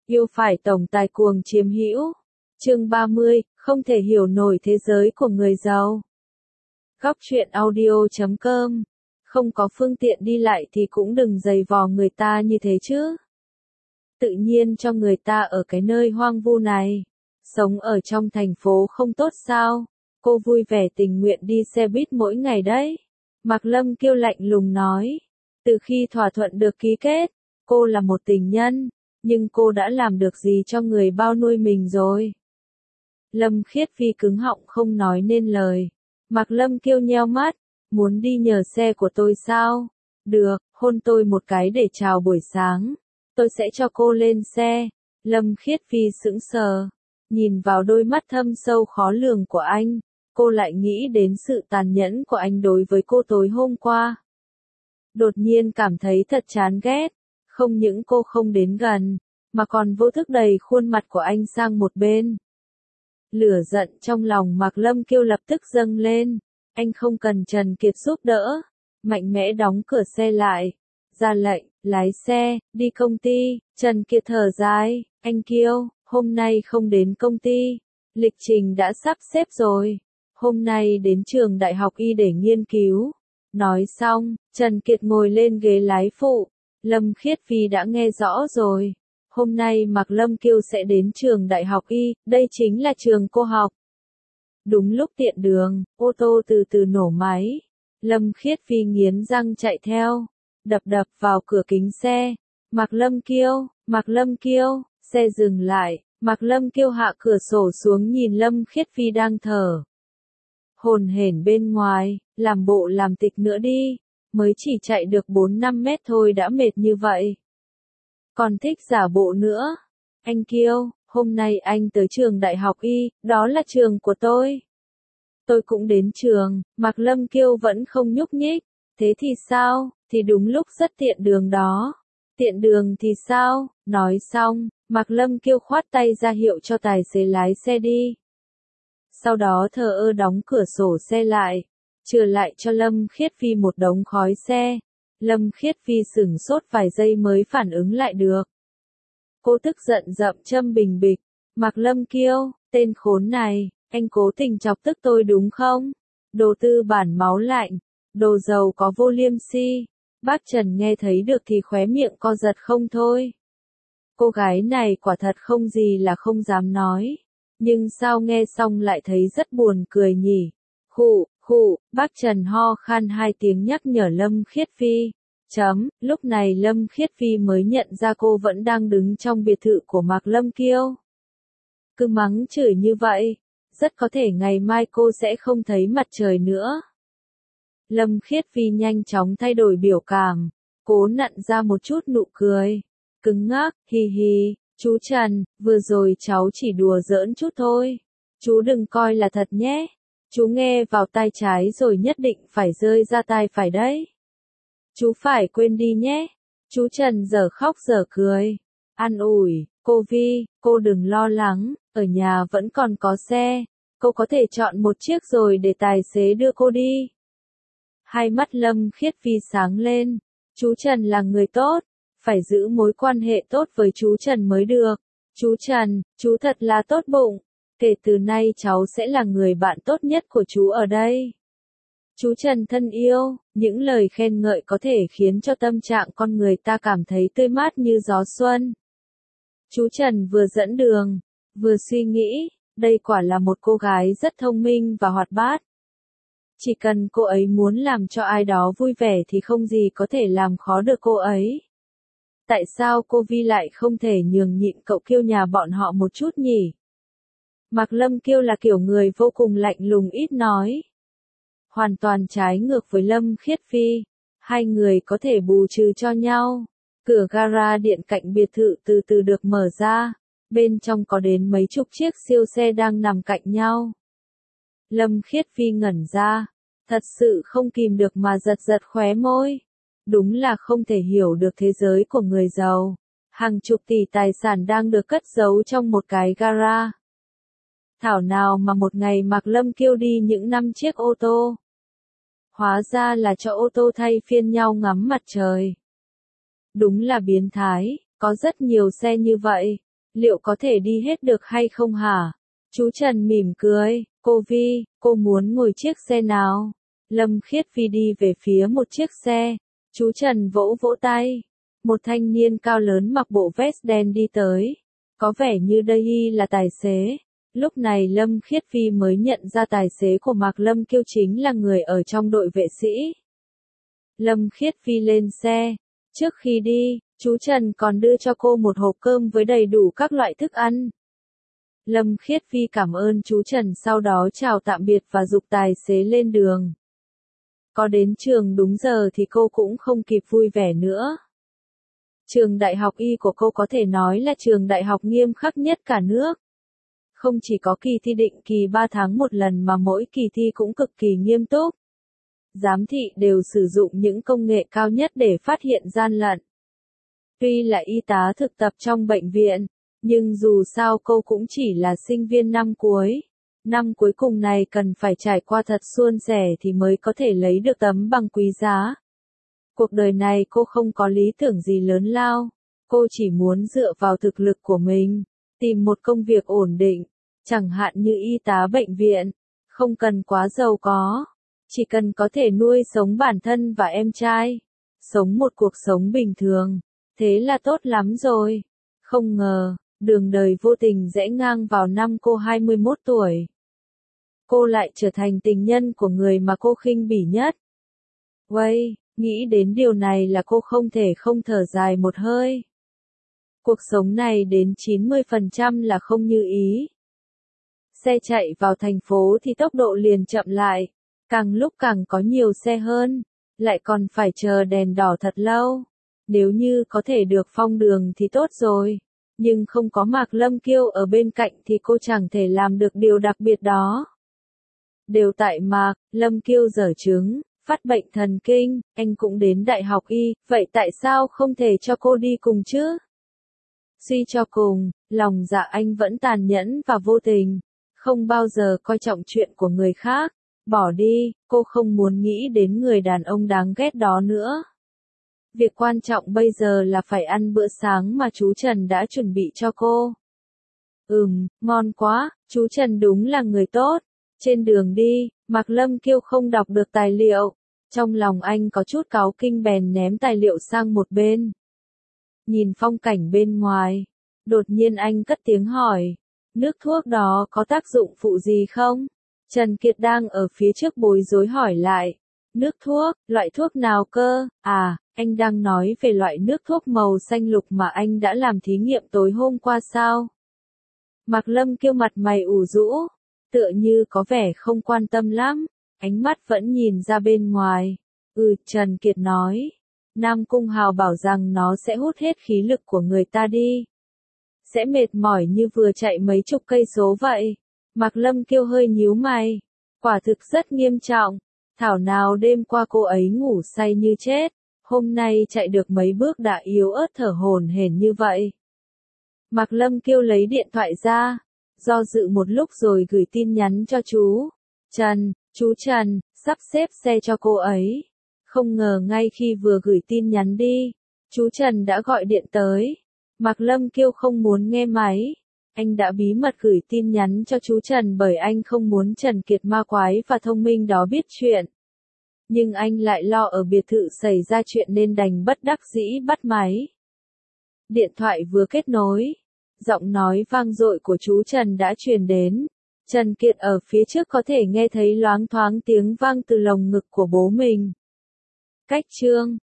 Yêu phải tổng tài cuồng chiếm hữu. Chương 30, không thể hiểu nổi thế giới của người giàu. Góc truyện audio.com. Không có phương tiện đi lại thì cũng đừng giày vò người ta như thế chứ. Tự nhiên cho người ta ở cái nơi hoang vu này. Sống ở trong thành phố không tốt sao? Cô vui vẻ tình nguyện đi xe buýt mỗi ngày đấy. Mạc Lâm Kiêu lạnh lùng nói. Từ khi thỏa thuận được ký kết, cô là một tình nhân, nhưng cô đã làm được gì cho người bao nuôi mình rồi? Lâm Khiết Phi cứng họng không nói nên lời. Mạc Lâm Kiêu nheo mắt, muốn đi nhờ xe của tôi sao? Được, hôn tôi một cái để chào buổi sáng. Tôi sẽ cho cô lên xe. Lâm Khiết Phi sững sờ, nhìn vào đôi mắt thâm sâu khó lường của anh, cô lại nghĩ đến sự tàn nhẫn của anh đối với cô tối hôm qua. Đột nhiên cảm thấy thật chán ghét, không những cô không đến gần, mà còn vô thức đẩy khuôn mặt của anh sang một bên. Lửa giận trong lòng Mạc Lâm Kiêu lập tức dâng lên, anh không cần Trần Kiệt giúp đỡ, mạnh mẽ đóng cửa xe lại, ra lệnh, lái xe, đi công ty. Trần Kiệt thở dài, anh Kiêu, hôm nay không đến công ty, lịch trình đã sắp xếp rồi, hôm nay đến trường đại học Y để nghiên cứu. Nói xong, Trần Kiệt ngồi lên ghế lái phụ. Lâm Khiết Phi đã nghe rõ rồi. Hôm nay Mạc Lâm Kiêu sẽ đến trường đại học Y, đây chính là trường cô học. Đúng lúc tiện đường, ô tô từ từ nổ máy. Lâm Khiết Phi nghiến răng chạy theo, đập vào cửa kính xe. Mạc Lâm Kiêu, xe dừng lại. Mạc Lâm Kiêu hạ cửa sổ xuống nhìn Lâm Khiết Phi đang thở hổn hển bên ngoài, làm bộ làm tịch nữa đi, mới chỉ chạy được 4-5 mét thôi đã mệt như vậy. Còn thích giả bộ nữa. Anh Kiêu, hôm nay anh tới trường đại học Y, đó là trường của tôi. Tôi cũng đến trường. Mạc Lâm Kiêu vẫn không nhúc nhích. Thế thì sao? Thì đúng lúc rất tiện đường đó. Tiện đường thì sao? Nói xong, Mạc Lâm Kiêu khoát tay ra hiệu cho tài xế lái xe đi. Sau đó thờ ơ đóng cửa sổ xe lại, trừ lại cho Lâm Khiết Phi một đống khói xe. Lâm Khiết Phi sửng sốt vài giây mới phản ứng lại được. Cô tức giận dậm châm bình bịch. Mạc Lâm Kiêu, tên khốn này, anh cố tình chọc tức tôi đúng không? Đồ tư bản máu lạnh, đồ giàu có vô liêm si. Bác Trần nghe thấy được thì khóe miệng co giật không thôi. Cô gái này quả thật không gì là không dám nói. Nhưng sao nghe xong lại thấy rất buồn cười nhỉ? Khụ, bác Trần ho khan 2 tiếng nhắc nhở Lâm Khiết Phi. Lúc này Lâm Khiết Phi mới nhận ra cô vẫn đang đứng trong biệt thự của Mạc Lâm Kiêu. Cứ mắng chửi như vậy, rất có thể ngày mai cô sẽ không thấy mặt trời nữa. Lâm Khiết Phi nhanh chóng thay đổi biểu cảm, cố nặn ra một chút nụ cười. Cứng ngắc, hi hi. Chú Trần, vừa rồi cháu chỉ đùa giỡn chút thôi. Chú đừng coi là thật nhé. Chú nghe vào tai trái rồi nhất định phải rơi ra tai phải đấy. Chú phải quên đi nhé. Chú Trần giờ khóc giờ cười. An ủi, cô Vi, cô đừng lo lắng, ở nhà vẫn còn có xe. Cô có thể chọn một chiếc rồi để tài xế đưa cô đi. Hai mắt Lâm Khiết Phi sáng lên. Chú Trần là người tốt. Phải giữ mối quan hệ tốt với chú Trần mới được. Chú Trần, chú thật là tốt bụng. Kể từ nay cháu sẽ là người bạn tốt nhất của chú ở đây. Chú Trần thân yêu, những lời khen ngợi có thể khiến cho tâm trạng con người ta cảm thấy tươi mát như gió xuân. Chú Trần vừa dẫn đường, vừa suy nghĩ, đây quả là một cô gái rất thông minh và hoạt bát. Chỉ cần cô ấy muốn làm cho ai đó vui vẻ thì không gì có thể làm khó được cô ấy. Tại sao cô Vi lại không thể nhường nhịn cậu Kiêu nhà bọn họ một chút nhỉ? Mạc Lâm Kiêu là kiểu người vô cùng lạnh lùng ít nói. Hoàn toàn trái ngược với Lâm Khiết Phi. Hai người có thể bù trừ cho nhau. Cửa gara điện cạnh biệt thự từ từ được mở ra. Bên trong có đến mấy chục chiếc siêu xe đang nằm cạnh nhau. Lâm Khiết Phi ngẩn ra. Thật sự không kìm được mà giật khóe môi. Đúng là không thể hiểu được thế giới của người giàu. Hàng chục tỷ tài sản đang được cất giấu trong một cái gara. Thảo nào mà một ngày Mạc Lâm Kiêu đi những 5 chiếc ô tô. Hóa ra là cho ô tô thay phiên nhau ngắm mặt trời. Đúng là biến thái, có rất nhiều xe như vậy. Liệu có thể đi hết được hay không hả? Chú Trần mỉm cười, cô Vi, cô muốn ngồi chiếc xe nào? Lâm Khiết Vi đi về phía một chiếc xe. Chú Trần vỗ vỗ tay. Một thanh niên cao lớn mặc bộ vest đen đi tới. Có vẻ như đây là tài xế. Lúc này Lâm Khiết Vi mới nhận ra tài xế của Mạc Lâm Kiêu chính là người ở trong đội vệ sĩ. Lâm Khiết Vi lên xe. Trước khi đi, chú Trần còn đưa cho cô một hộp cơm với đầy đủ các loại thức ăn. Lâm Khiết Vi cảm ơn chú Trần, sau đó chào tạm biệt và giục tài xế lên đường. Có đến trường đúng giờ thì cô cũng không kịp vui vẻ nữa. Trường đại học Y của cô có thể nói là trường đại học nghiêm khắc nhất cả nước. Không chỉ có kỳ thi định kỳ 3 tháng một lần mà mỗi kỳ thi cũng cực kỳ nghiêm túc. Giám thị đều sử dụng những công nghệ cao nhất để phát hiện gian lận. Tuy là y tá thực tập trong bệnh viện, nhưng dù sao cô cũng chỉ là sinh viên năm cuối. Năm cuối cùng này cần phải trải qua thật suôn sẻ thì mới có thể lấy được tấm bằng quý giá. Cuộc đời này cô không có lý tưởng gì lớn lao. Cô chỉ muốn dựa vào thực lực của mình, tìm một công việc ổn định, chẳng hạn như y tá bệnh viện, không cần quá giàu có, chỉ cần có thể nuôi sống bản thân và em trai, sống một cuộc sống bình thường, thế là tốt lắm rồi. Không ngờ, đường đời vô tình rẽ ngang vào năm cô 21 tuổi. Cô lại trở thành tình nhân của người mà cô khinh bỉ nhất. Uây, nghĩ đến điều này là cô không thể không thở dài một hơi. Cuộc sống này đến 90% là không như ý. Xe chạy vào thành phố thì tốc độ liền chậm lại, càng lúc càng có nhiều xe hơn, lại còn phải chờ đèn đỏ thật lâu. Nếu như có thể được phong đường thì tốt rồi, nhưng không có Mạc Lâm Kiêu ở bên cạnh thì cô chẳng thể làm được điều đặc biệt đó. Đều tại Mạc Lâm Kiêu dở chứng, phát bệnh thần kinh, anh cũng đến đại học Y, vậy tại sao không thể cho cô đi cùng chứ? Suy cho cùng, lòng dạ anh vẫn tàn nhẫn và vô tình, không bao giờ coi trọng chuyện của người khác. Bỏ đi, cô không muốn nghĩ đến người đàn ông đáng ghét đó nữa. Việc quan trọng bây giờ là phải ăn bữa sáng mà chú Trần đã chuẩn bị cho cô. Ngon quá, chú Trần đúng là người tốt. Trên đường đi, Mạc Lâm Kiêu không đọc được tài liệu. Trong lòng anh có chút cáu kinh bèn ném tài liệu sang một bên. Nhìn phong cảnh bên ngoài, đột nhiên anh cất tiếng hỏi, nước thuốc đó có tác dụng phụ gì không? Trần Kiệt đang ở phía trước bối rối hỏi lại, nước thuốc, loại thuốc nào cơ? À, anh đang nói về loại nước thuốc màu xanh lục mà anh đã làm thí nghiệm tối hôm qua sao? Mạc Lâm Kiêu mặt mày ủ rũ, tựa như có vẻ không quan tâm lắm, ánh mắt vẫn nhìn ra bên ngoài. Trần Kiệt nói, Nam Cung Hào bảo rằng nó sẽ hút hết khí lực của người ta đi. Sẽ mệt mỏi như vừa chạy mấy chục cây số vậy. Mạc Lâm Kiêu hơi nhíu mày. Quả thực rất nghiêm trọng. Thảo nào đêm qua cô ấy ngủ say như chết. Hôm nay chạy được mấy bước đã yếu ớt thở hổn hển như vậy. Mạc Lâm Kiêu lấy điện thoại ra. Do dự một lúc rồi gửi tin nhắn cho chú Trần, sắp xếp xe cho cô ấy. Không ngờ ngay khi vừa gửi tin nhắn đi, chú Trần đã gọi điện tới. Mạc Lâm Kiêu không muốn nghe máy. Anh đã bí mật gửi tin nhắn cho chú Trần bởi anh không muốn Trần Kiệt ma quái và thông minh đó biết chuyện. Nhưng anh lại lo ở biệt thự xảy ra chuyện nên đành bất đắc dĩ bắt máy. Điện thoại vừa kết nối, giọng nói vang dội của chú Trần đã truyền đến. Trần Kiệt ở phía trước có thể nghe thấy loáng thoáng tiếng vang từ lồng ngực của bố mình. Cách chương